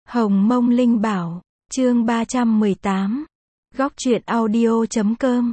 Hồng Mông Linh Bảo, chương 318. Góc truyện audio.com.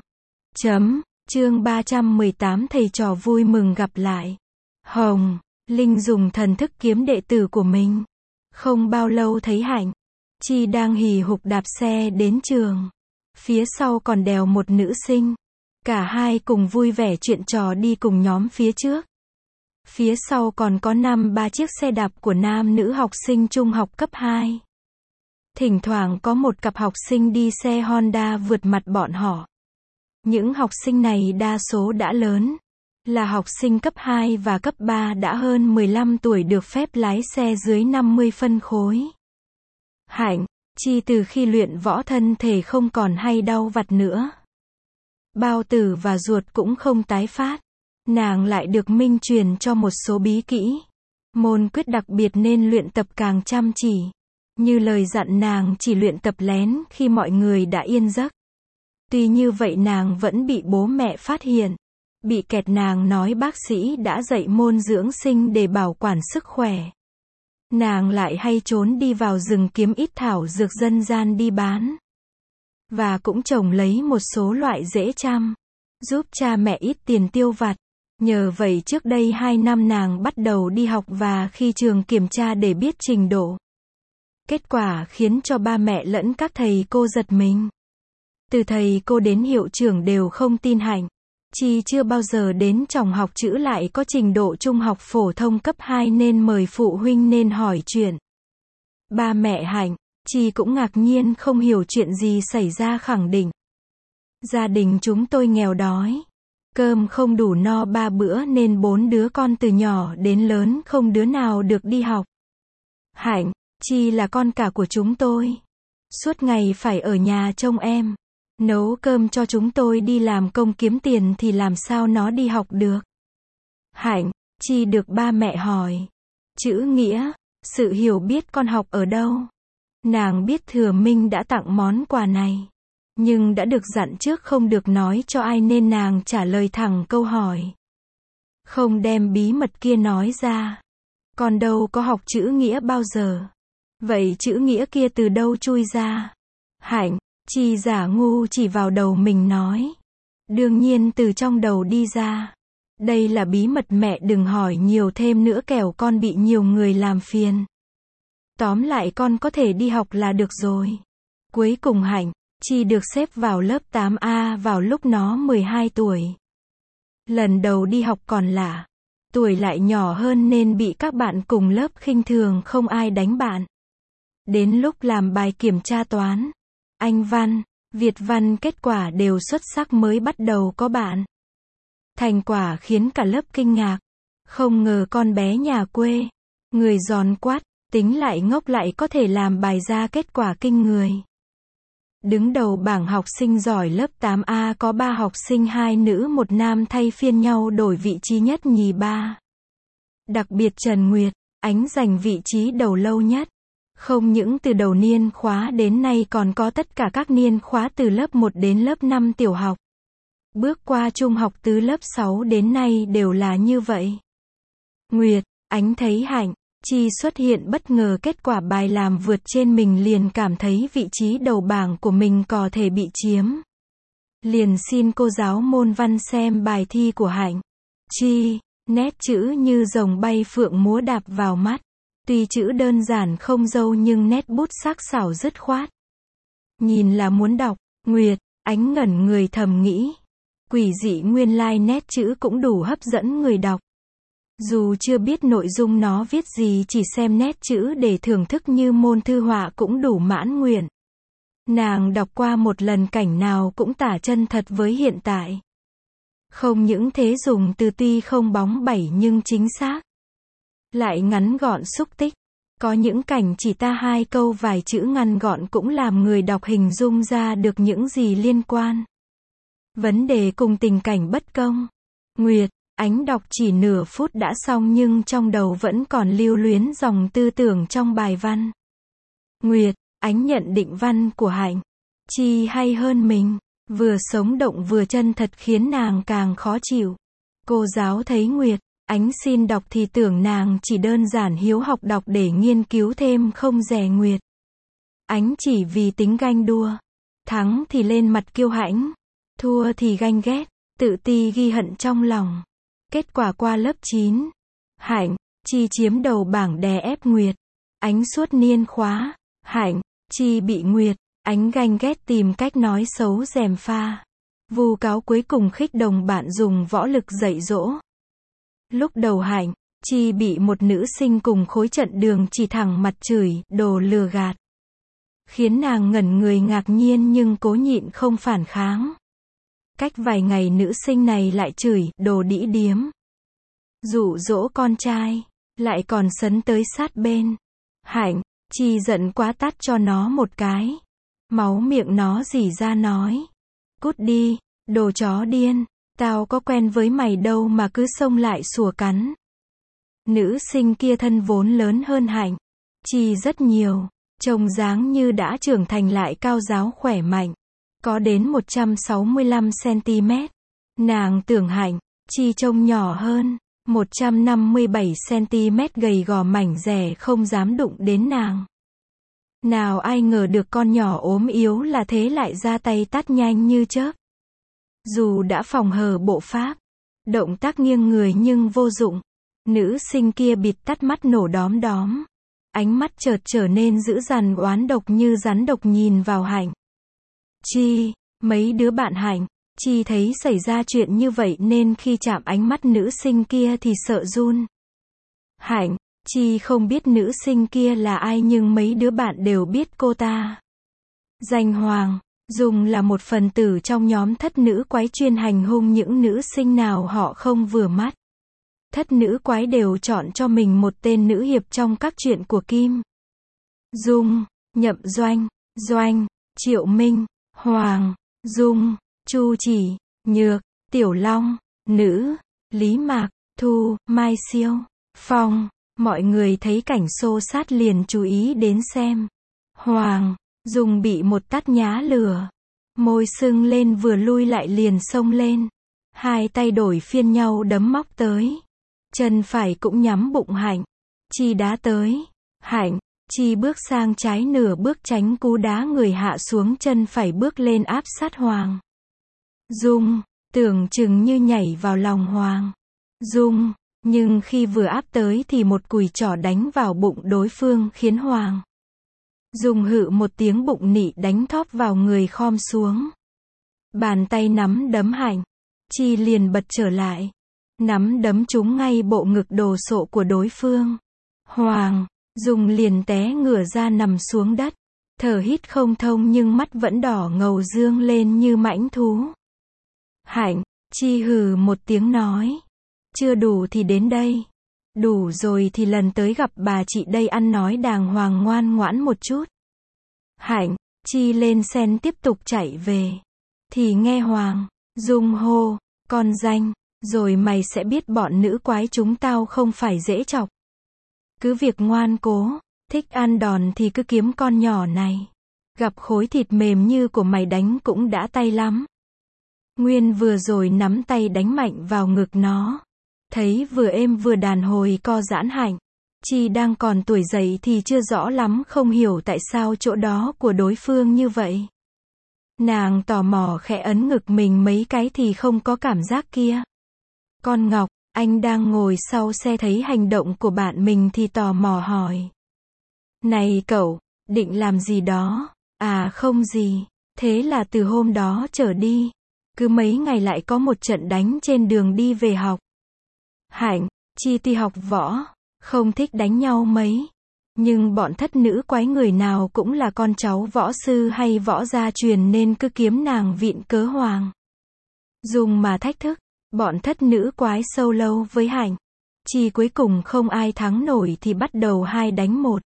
Chương 318 thầy trò vui mừng gặp lại. Hồng, Linh dùng thần thức kiếm đệ tử của mình. Không bao lâu thấy Hạnh, Chi đang hì hục đạp xe đến trường. Phía sau còn đèo một nữ sinh. Cả hai cùng vui vẻ chuyện trò đi cùng nhóm phía trước. Phía sau còn có 5-3 chiếc xe đạp của nam nữ học sinh trung học cấp 2. Thỉnh thoảng có một cặp học sinh đi xe Honda vượt mặt bọn họ. Những học sinh này đa số đã lớn, là học sinh cấp 2 và cấp 3 đã hơn 15 tuổi được phép lái xe dưới 50 phân khối. Hạnh, Chi từ khi luyện võ thân thể không còn hay đau vặt nữa. Bao tử và ruột cũng không tái phát. Nàng lại được Minh truyền cho một số bí kỹ. Môn quyết đặc biệt nên luyện tập càng chăm chỉ. Như lời dặn nàng chỉ luyện tập lén khi mọi người đã yên giấc. Tuy như vậy nàng vẫn bị bố mẹ phát hiện. Bị kẹt, nàng nói bác sĩ đã dạy môn dưỡng sinh để bảo quản sức khỏe. Nàng lại hay trốn đi vào rừng kiếm ít thảo dược dân gian đi bán. Và cũng trồng lấy một số loại dễ chăm, giúp cha mẹ ít tiền tiêu vặt. Nhờ vậy trước đây 2 năm nàng bắt đầu đi học và khi trường kiểm tra để biết trình độ. Kết quả khiến cho ba mẹ lẫn các thầy cô giật mình. Từ thầy cô đến hiệu trưởng đều không tin Hạnh. Chi chưa bao giờ đến tròng học chữ lại có trình độ trung học phổ thông cấp 2 nên mời phụ huynh nên hỏi chuyện. Ba mẹ Hạnh, Chi cũng ngạc nhiên không hiểu chuyện gì xảy ra, khẳng định. Gia đình chúng tôi nghèo đói. Cơm không đủ no 3 bữa nên 4 đứa con từ nhỏ đến lớn không đứa nào được đi học. Hạnh, Chi là con cả của chúng tôi. Suốt ngày phải ở nhà trông em. Nấu cơm cho chúng tôi đi làm công kiếm tiền thì làm sao nó đi học được. Hạnh, Chi được ba mẹ hỏi. Chữ nghĩa, sự hiểu biết con học ở đâu. Nàng biết Thừa Minh đã tặng món quà này. Nhưng đã được dặn trước không được nói cho ai nên nàng trả lời thẳng câu hỏi. Không đem bí mật kia nói ra. Con đâu có học chữ nghĩa bao giờ. Vậy chữ nghĩa kia từ đâu chui ra? Hạnh, Chi giả ngu chỉ vào đầu mình nói. Đương nhiên từ trong đầu đi ra. Đây là bí mật, mẹ đừng hỏi nhiều thêm nữa kẻo con bị nhiều người làm phiền. Tóm lại con có thể đi học là được rồi. Cuối cùng Hạnh, Chi được xếp vào lớp 8A vào lúc nó 12 tuổi. Lần đầu đi học còn lạ. Tuổi lại nhỏ hơn nên bị các bạn cùng lớp khinh thường, không ai đánh bạn. Đến lúc làm bài kiểm tra toán, Anh văn, Việt văn kết quả đều xuất sắc mới bắt đầu có bạn. Thành quả khiến cả lớp kinh ngạc. Không ngờ con bé nhà quê, người giòn quát, tính lại ngốc lại có thể làm bài ra kết quả kinh người. Đứng đầu bảng học sinh giỏi lớp 8A có 3 học sinh 2 nữ 1 nam thay phiên nhau đổi vị trí nhất nhì ba. Đặc biệt Trần Nguyệt, Ánh giành vị trí đầu lâu nhất. Không những từ đầu niên khóa đến nay còn có tất cả các niên khóa từ lớp 1 đến lớp 5 tiểu học. Bước qua trung học từ lớp 6 đến nay đều là như vậy. Nguyệt, Ánh thấy Hạnh, Chi xuất hiện bất ngờ kết quả bài làm vượt trên mình liền cảm thấy vị trí đầu bảng của mình có thể bị chiếm. Liền xin cô giáo môn văn xem bài thi của Hạnh. Chi, nét chữ như rồng bay phượng múa đạp vào mắt. Tuy chữ đơn giản không dâu nhưng nét bút sắc sảo dứt khoát. Nhìn là muốn đọc. Nguyệt, Ánh ngẩn người thầm nghĩ. Quỷ dị, nguyên lai nét chữ cũng đủ hấp dẫn người đọc. Dù chưa biết nội dung nó viết gì, chỉ xem nét chữ để thưởng thức như môn thư họa cũng đủ mãn nguyện. Nàng đọc qua một lần cảnh nào cũng tả chân thật với hiện tại. Không những thế dùng từ tuy không bóng bẩy nhưng chính xác. Lại ngắn gọn xúc tích. Có những cảnh chỉ ta 2 câu vài chữ ngắn gọn cũng làm người đọc hình dung ra được những gì liên quan. Vấn đề cùng tình cảnh bất công. Nguyệt, Ánh đọc chỉ nửa phút đã xong nhưng trong đầu vẫn còn lưu luyến dòng tư tưởng trong bài văn. Nguyệt, Ánh nhận định văn của Hạnh, Chi hay hơn mình, vừa sống động vừa chân thật khiến nàng càng khó chịu. Cô giáo thấy Nguyệt, Ánh xin đọc thì tưởng nàng chỉ đơn giản hiếu học đọc để nghiên cứu thêm, không dè Nguyệt. Ánh chỉ vì tính ganh đua. Thắng thì lên mặt kiêu hãnh, thua thì ganh ghét, tự ti ghi hận trong lòng. Kết quả qua lớp 9, Hạnh, Chi chiếm đầu bảng đè ép Nguyệt. Ánh suốt niên khóa, Hạnh, Chi bị Nguyệt, Ánh ganh ghét tìm cách nói xấu gièm pha. Vu cáo cuối cùng khích đồng bạn dùng võ lực dạy dỗ. Lúc đầu Hạnh, Chi bị một nữ sinh cùng khối trận đường chỉ thẳng mặt chửi, đồ lừa gạt. Khiến nàng ngẩn người ngạc nhiên nhưng cố nhịn không phản kháng. Cách vài ngày nữ sinh này lại chửi, đồ đĩ điếm. Dụ dỗ con trai, lại còn sấn tới sát bên. Hạnh, Chi giận quá tát cho nó một cái. Máu miệng nó rỉ ra nói. Cút đi, đồ chó điên, tao có quen với mày đâu mà cứ xông lại sủa cắn. Nữ sinh kia thân vốn lớn hơn Hạnh, Chi rất nhiều, trông dáng như đã trưởng thành lại cao ráo khỏe mạnh, có đến 165cm. Nàng tưởng Hạnh, Chi trông nhỏ hơn, 157cm gầy gò mảnh dẻ không dám đụng đến nàng. Nào ai ngờ được con nhỏ ốm yếu là thế lại ra tay tát nhanh như chớp. Dù đã phòng hờ bộ pháp, động tác nghiêng người nhưng vô dụng. Nữ sinh kia bịt tắt mắt nổ đóm đóm. Ánh mắt chợt trở nên dữ dằn oán độc như rắn độc nhìn vào Hạnh. Chi, mấy đứa bạn Hạnh, Chi thấy xảy ra chuyện như vậy nên khi chạm ánh mắt nữ sinh kia thì sợ run. Hạnh, Chi không biết nữ sinh kia là ai nhưng mấy đứa bạn đều biết cô ta. Danh Hoàng, Dung là một phần tử trong nhóm thất nữ quái chuyên hành hung những nữ sinh nào họ không vừa mắt. Thất nữ quái đều chọn cho mình một tên nữ hiệp trong các chuyện của Kim, Dung, Nhậm Doanh, Doanh, Triệu Minh, Hoàng, Dung, Chu Chỉ, Nhược, Tiểu Long, Nữ, Lý Mạc, Thu, Mai Siêu, Phong. Mọi người thấy cảnh xô sát liền chú ý đến xem. Hoàng, Dung bị một tát nhá lửa. Môi sưng lên vừa lui lại liền xông lên. Hai tay đổi phiên nhau đấm móc tới. Chân phải cũng nhắm bụng Hạnh. Chi đá tới. Hạnh, Chi bước sang trái nửa bước tránh cú đá người hạ xuống chân phải bước lên áp sát Hoàng. Dung, tưởng chừng như nhảy vào lòng Hoàng. Dung, nhưng khi vừa áp tới thì một cùi chỏ đánh vào bụng đối phương khiến Hoàng Dung hự một tiếng bụng nị đánh thóp vào người khom xuống. Bàn tay nắm đấm Hạnh, Chi liền bật trở lại. Nắm đấm trúng ngay bộ ngực đồ sộ của đối phương. Hoàng Dung liền té ngửa ra nằm xuống đất. Thở hít không thông nhưng mắt vẫn đỏ ngầu dương lên như mãnh thú. Hạnh, Chi hừ một tiếng nói. Chưa đủ thì đến đây. Đủ rồi thì lần tới gặp bà chị đây ăn nói đàng hoàng ngoan ngoãn một chút. Hạnh, Chi lên sen tiếp tục chạy về. Thì nghe Hoàng Dung hô, con danh, rồi mày sẽ biết bọn nữ quái chúng tao không phải dễ chọc. Cứ việc ngoan cố, thích ăn đòn thì cứ kiếm con nhỏ này. Gặp khối thịt mềm như của mày đánh cũng đã tay lắm. Nguyên vừa rồi nắm tay đánh mạnh vào ngực nó. Thấy vừa êm vừa đàn hồi co giãn Hạnh. Chi đang còn tuổi dậy thì chưa rõ lắm không hiểu tại sao chỗ đó của đối phương như vậy. Nàng tò mò khẽ ấn ngực mình mấy cái thì không có cảm giác kia. Con Ngọc, anh đang ngồi sau xe thấy hành động của bạn mình thì tò mò hỏi. Này cậu, định làm gì đó? À không gì, thế là từ hôm đó trở đi, cứ mấy ngày lại có một trận đánh trên đường đi về học. Hạnh, Chi ti học võ, không thích đánh nhau mấy. Nhưng bọn thất nữ quái người nào cũng là con cháu võ sư hay võ gia truyền nên cứ kiếm nàng vịn cớ Hoàng Dung mà thách thức. Bọn thất nữ quái sâu lâu với Hạnh. Chi cuối cùng không ai thắng nổi thì bắt đầu 2 đánh 1.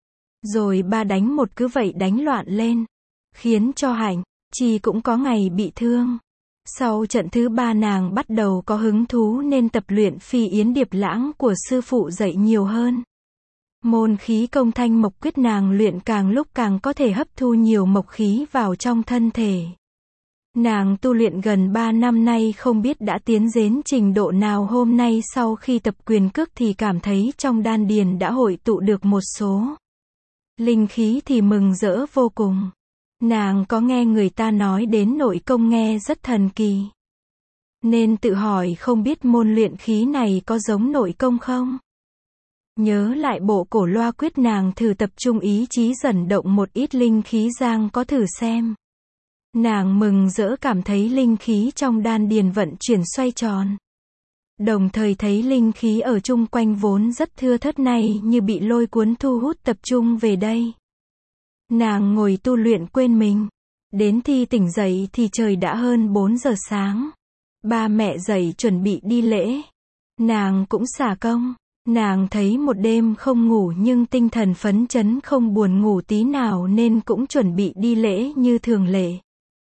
Rồi 3 đánh 1 cứ vậy đánh loạn lên. Khiến cho Hạnh, Chi cũng có ngày bị thương. Sau trận thứ 3 nàng bắt đầu có hứng thú nên tập luyện phi yến điệp lãng của sư phụ dạy nhiều hơn. Môn khí công thanh mộc quyết nàng luyện càng lúc càng có thể hấp thu nhiều mộc khí vào trong thân thể. Nàng tu luyện gần 3 năm nay không biết đã tiến đến trình độ nào. Hôm nay sau khi tập quyền cước thì cảm thấy trong đan điền đã hội tụ được một số Linh khí thì mừng rỡ vô cùng. Nàng có nghe người ta nói đến nội công nghe rất thần kỳ. Nên tự hỏi không biết môn luyện khí này có giống nội công không? Nhớ lại bộ cổ loa quyết, nàng thử tập trung ý chí dần động một ít linh khí giang có thử xem. Nàng mừng rỡ cảm thấy linh khí trong đan điền vận chuyển xoay tròn. Đồng thời thấy linh khí ở chung quanh vốn rất thưa thớt này như bị lôi cuốn thu hút tập trung về đây. Nàng ngồi tu luyện quên mình. Đến khi tỉnh dậy thì trời đã hơn 4 giờ sáng. Ba mẹ dậy chuẩn bị đi lễ. Nàng cũng xả công. Nàng thấy một đêm không ngủ nhưng tinh thần phấn chấn không buồn ngủ tí nào nên cũng chuẩn bị đi lễ như thường lệ.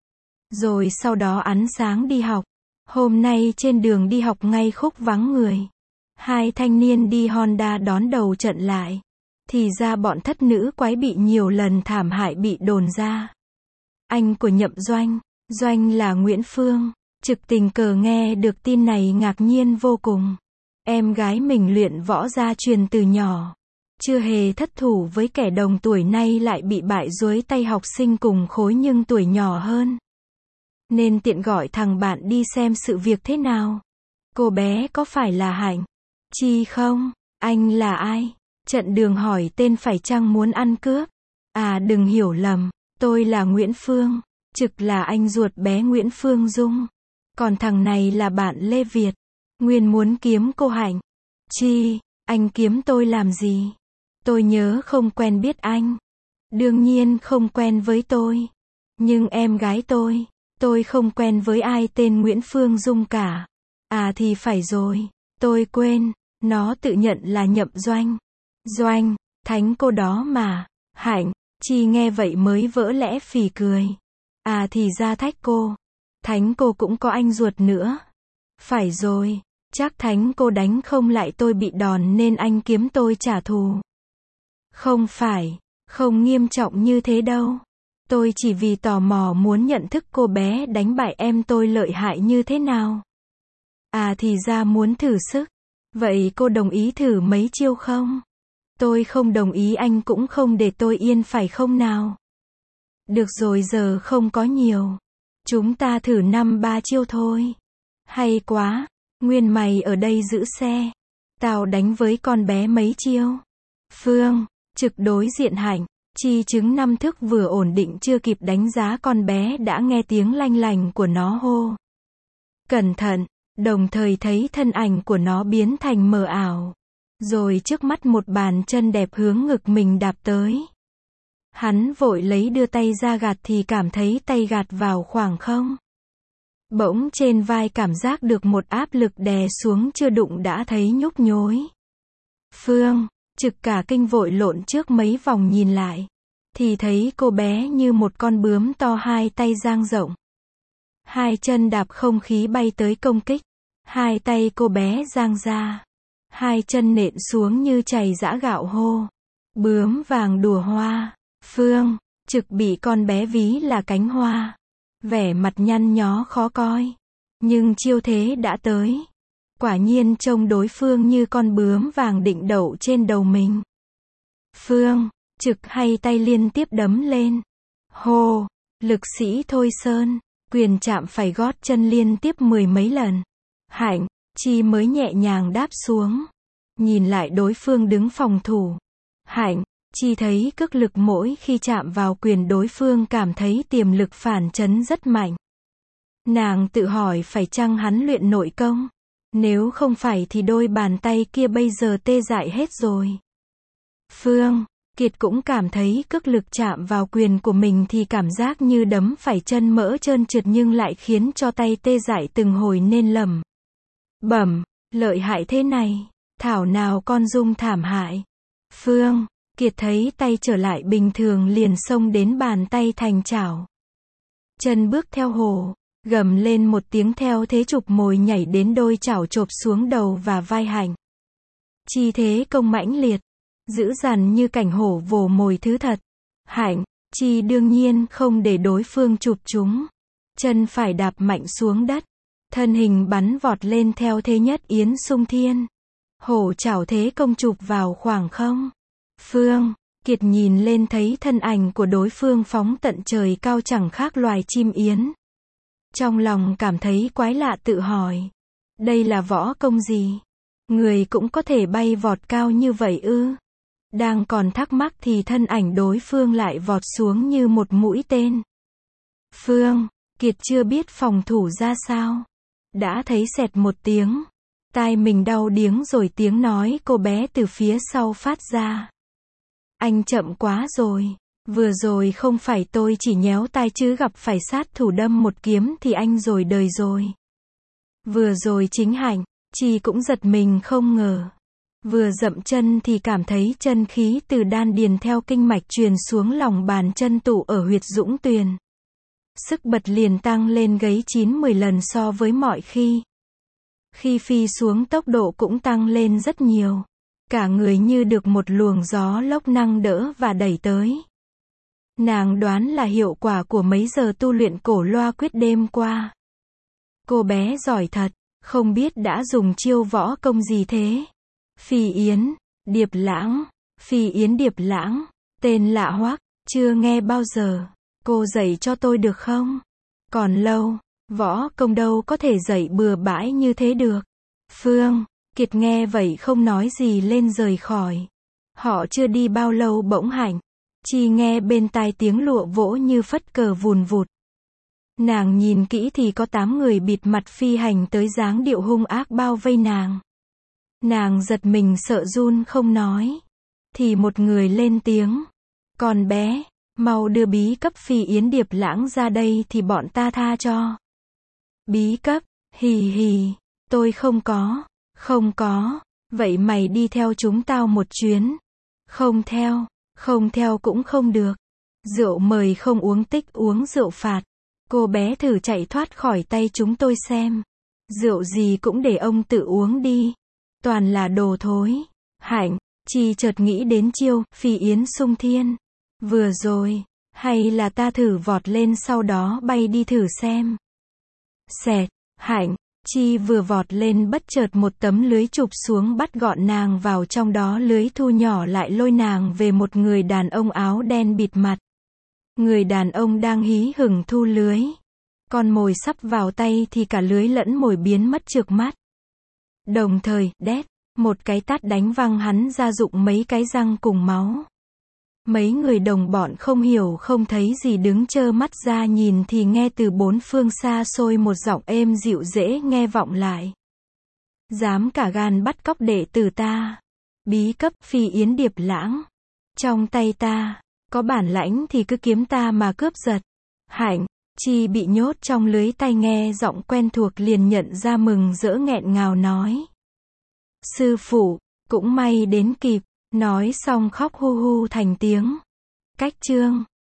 Rồi sau đó ăn sáng đi học. Hôm nay trên đường đi học ngay khúc vắng người. Hai thanh niên đi Honda đón đầu trận lại. Thì ra bọn thất nữ quái bị nhiều lần thảm hại bị đồn ra. Anh của Nhậm Doanh, Doanh là Nguyễn Phương, Trực tình cờ nghe được tin này ngạc nhiên vô cùng. Em gái mình luyện võ gia truyền từ nhỏ. Chưa hề thất thủ với kẻ đồng tuổi nay lại bị bại dưới tay học sinh cùng khối nhưng tuổi nhỏ hơn. Nên tiện gọi thằng bạn đi xem sự việc thế nào. Cô bé có phải là Hạnh Chi không? Anh là ai? Trận đường hỏi tên phải chăng muốn ăn cướp? À đừng hiểu lầm, tôi là Nguyễn Phương, Trực là anh ruột bé Nguyễn Phương Dung. Còn thằng này là bạn Lê Việt. Nguyên muốn kiếm cô Hạnh Chi, anh kiếm tôi làm gì? Tôi nhớ không quen biết anh. Đương nhiên không quen với tôi. Nhưng em gái tôi không quen với ai tên Nguyễn Phương Dung cả. À thì phải rồi, tôi quên, nó tự nhận là Nhậm Doanh. Doanh, thánh cô đó mà. Hạnh Chi nghe vậy mới vỡ lẽ phì cười. À thì ra thách cô. Thánh cô cũng có anh ruột nữa. Phải rồi, chắc thánh cô đánh không lại tôi bị đòn nên anh kiếm tôi trả thù. Không phải, không nghiêm trọng như thế đâu. Tôi chỉ vì tò mò muốn nhận thức cô bé đánh bại em tôi lợi hại như thế nào. À thì ra muốn thử sức. Vậy cô đồng ý thử mấy chiêu không? Tôi không đồng ý anh cũng không để tôi yên phải không nào? Được rồi giờ không có nhiều. Chúng ta thử 5-3 chiêu thôi. Hay quá, Nguyên mày ở đây giữ xe. Tao đánh với con bé mấy chiêu. Phương, Trực đối diện Hạnh Chi chứng 5 thức vừa ổn định chưa kịp đánh giá con bé đã nghe tiếng lanh lành của nó hô. Cẩn thận, đồng thời thấy thân ảnh của nó biến thành mờ ảo. Rồi trước mắt một bàn chân đẹp hướng ngực mình đạp tới. Hắn vội lấy đưa tay ra gạt thì cảm thấy tay gạt vào khoảng không. Bỗng trên vai cảm giác được một áp lực đè xuống chưa đụng đã thấy nhúc nhối. Phương, Trực cả kinh vội lộn trước mấy vòng nhìn lại. Thì thấy cô bé như một con bướm to hai tay dang rộng. Hai chân đạp không khí bay tới công kích. Hai tay cô bé dang ra. Hai chân nện xuống như chày giã gạo hô. Bướm vàng đùa hoa. Phương, Trực bị con bé ví là cánh hoa. Vẻ mặt nhăn nhó khó coi. Nhưng chiêu thế đã tới. Quả nhiên trông đối phương như con bướm vàng định đậu trên đầu mình. Phương, Trực hay tay liên tiếp đấm lên. Hô, lực sĩ Thôi Sơn, quyền chạm phải gót chân liên tiếp 10 mấy lần. Hạnh Chi mới nhẹ nhàng đáp xuống. Nhìn lại đối phương đứng phòng thủ. Hạnh Chi thấy cước lực mỗi khi chạm vào quyền đối phương cảm thấy tiềm lực phản chấn rất mạnh. Nàng tự hỏi phải chăng hắn luyện nội công? Nếu không phải thì đôi bàn tay kia bây giờ tê dại hết rồi. Phương, Kiệt cũng cảm thấy cước lực chạm vào quyền của mình thì cảm giác như đấm phải chân mỡ trơn trượt nhưng lại khiến cho tay tê dại từng hồi nên lẩm bẩm, lợi hại thế này, thảo nào con Dung thảm hại. Phương, Kiệt thấy tay trở lại bình thường liền xông đến bàn tay thành chảo. Chân bước theo hồ, gầm lên một tiếng theo thế chụp mồi nhảy đến đôi chảo chộp xuống đầu và vai Hạnh Chi thế công mãnh liệt, dữ dằn như cảnh hổ vồ mồi thứ thật. Hạnh Chi đương nhiên không để đối phương chụp chúng. Chân phải đạp mạnh xuống đất. Thân hình bắn vọt lên theo thế nhất yến sung thiên. Hổ chảo thế công chụp vào khoảng không. Phương, Kiệt nhìn lên thấy thân ảnh của đối phương phóng tận trời cao chẳng khác loài chim yến. Trong lòng cảm thấy quái lạ tự hỏi. Đây là võ công gì? Người cũng có thể bay vọt cao như vậy ư? Đang còn thắc mắc thì thân ảnh đối phương lại vọt xuống như một mũi tên. Phương, Kiệt chưa biết phòng thủ ra sao. Đã thấy xẹt một tiếng. Tai mình đau điếng rồi tiếng nói cô bé từ phía sau phát ra. Anh chậm quá rồi. Vừa rồi không phải tôi chỉ nhéo tai chứ gặp phải sát thủ đâm một kiếm thì anh rồi đời rồi. Vừa rồi chính Hạnh, Chi cũng giật mình không ngờ. Vừa dậm chân thì cảm thấy chân khí từ đan điền theo kinh mạch truyền xuống lòng bàn chân tụ ở huyệt dũng tuyền. Sức bật liền tăng lên gấy 9-10 lần so với mọi khi. Khi phi xuống tốc độ cũng tăng lên rất nhiều. Cả người như được một luồng gió lốc nâng đỡ và đẩy tới. Nàng đoán là hiệu quả của mấy giờ tu luyện cổ loa quyết đêm qua. Cô bé giỏi thật, không biết đã dùng chiêu võ công gì thế. Phi Yến, Điệp Lãng, Phi Yến Điệp Lãng, tên lạ hoắc, chưa nghe bao giờ. Cô dạy cho tôi được không? Còn lâu, võ công đâu có thể dạy bừa bãi như thế được. Phương, Kiệt nghe vậy không nói gì lên rời khỏi. Họ chưa đi bao lâu bỗng Hạnh, Chi nghe bên tai tiếng lụa vỗ như phất cờ vùn vụt. Nàng nhìn kỹ thì có 8 người bịt mặt phi hành tới dáng điệu hung ác bao vây nàng. Nàng giật mình sợ run không nói. Thì một người lên tiếng. Con bé, mau đưa bí cấp Phi Yến Điệp Lãng ra đây thì bọn ta tha cho. Bí cấp, hì hì, tôi không có, vậy mày đi theo chúng tao một chuyến. Không theo cũng không được. Rượu mời không uống tích uống rượu phạt. Cô bé thử chạy thoát khỏi tay chúng tôi xem. Rượu gì cũng để ông tự uống đi. Toàn là đồ thối. Hạnh, Chi chợt nghĩ đến chiêu Phi Yến Sung Thiên. Vừa rồi, hay là ta thử vọt lên sau đó bay đi thử xem. Xẹt, Hạnh, Chi vừa vọt lên bất chợt một tấm lưới chụp xuống bắt gọn nàng vào trong đó, lưới thu nhỏ lại lôi nàng về một người đàn ông áo đen bịt mặt. Người đàn ông đang hí hửng thu lưới. Con mồi sắp vào tay thì cả lưới lẫn mồi biến mất trước mắt. Đồng thời, đét, một cái tát đánh văng hắn ra rụng mấy cái răng cùng máu. Mấy người đồng bọn không hiểu không thấy gì đứng trơ mắt ra nhìn thì nghe từ bốn phương xa xôi một giọng êm dịu dễ nghe vọng lại. Dám cả gan bắt cóc đệ tử ta. Bí cấp Phi Yến Điệp Lãng. Trong tay ta, có bản lãnh thì cứ kiếm ta mà cướp giật. Hạnh, Chi bị nhốt trong lưới tay nghe giọng quen thuộc liền nhận ra mừng rỡ nghẹn ngào nói. Sư phụ, cũng may đến kịp. Nói xong khóc hu hu thành tiếng. Cách chương